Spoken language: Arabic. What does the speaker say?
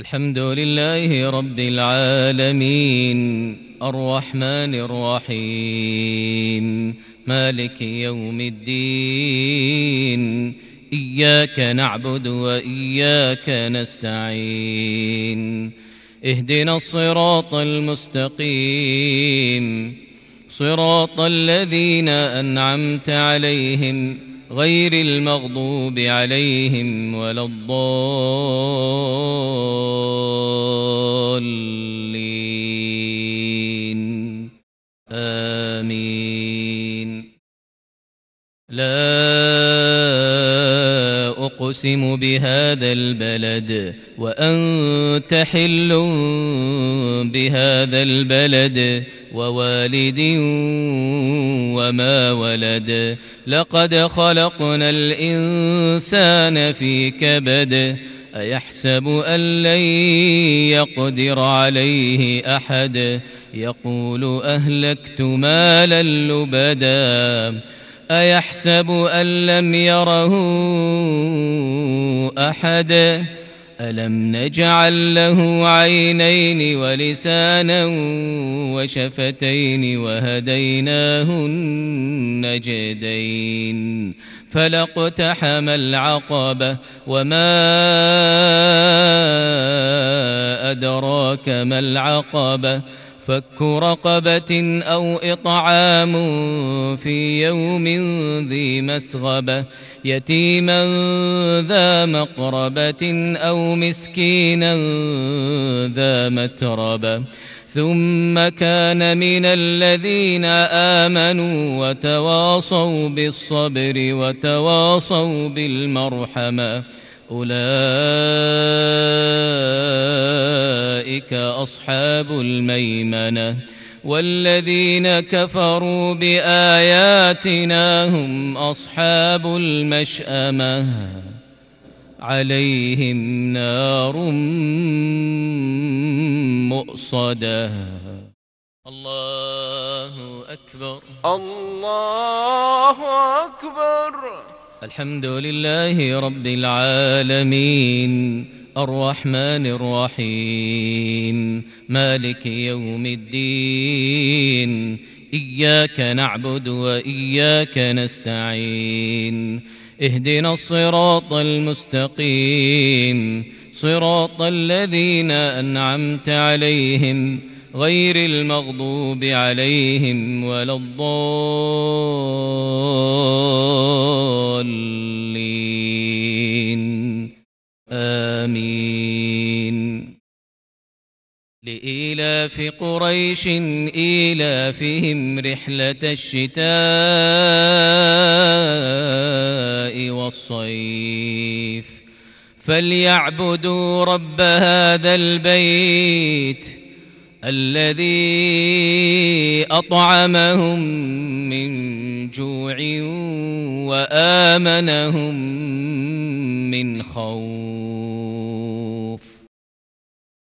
الحمد لله رب العالمين الرحمن الرحيم مالك يوم الدين إياك نعبد وإياك نستعين اهدنا الصراط المستقيم صراط الذين أنعمت عليهم غير المغضوب عليهم ولا الضالين آمين. لا أقسم بهذا البلد وأنت حل بهذا البلد ووالد وما ولد لقد خلقنا الإنسان في كبد أيحسب أن لن يقدر عليه أحد يقول أهلكت مالا لبدا أيحسب أن لم يره أحد ألم نجعل له عينين ولسانا وشفتين وهديناه النجدين فلاقتحم العقبة وما أدراك ما العقبة فك رقبة أو إطعام في يوم ذي مسغبة يتيما ذا مقربة أو مسكينا ذا متربة ثم كان من الذين آمنوا وتواصوا بالصبر وتواصوا بالمرحمة أولئك أصحاب الميمنة والذين كفروا بآياتنا هم أصحاب المشأمة عليهم نار مؤصدة. الله أكبر الله أكبر. الحمد لله رب العالمين الرحمن الرحيم مالك يوم الدين إياك نعبد وإياك نستعين اهدنا الصراط المستقيم صراط الذين أنعمت عليهم غير المغضوب عليهم ولا الضالين آمين. لإيلاف قريش إيلافهم رحلة الشتاء والصيف فليعبدوا رب هذا البيت الذي أطعمهم من جوع وآمنهم من خوف.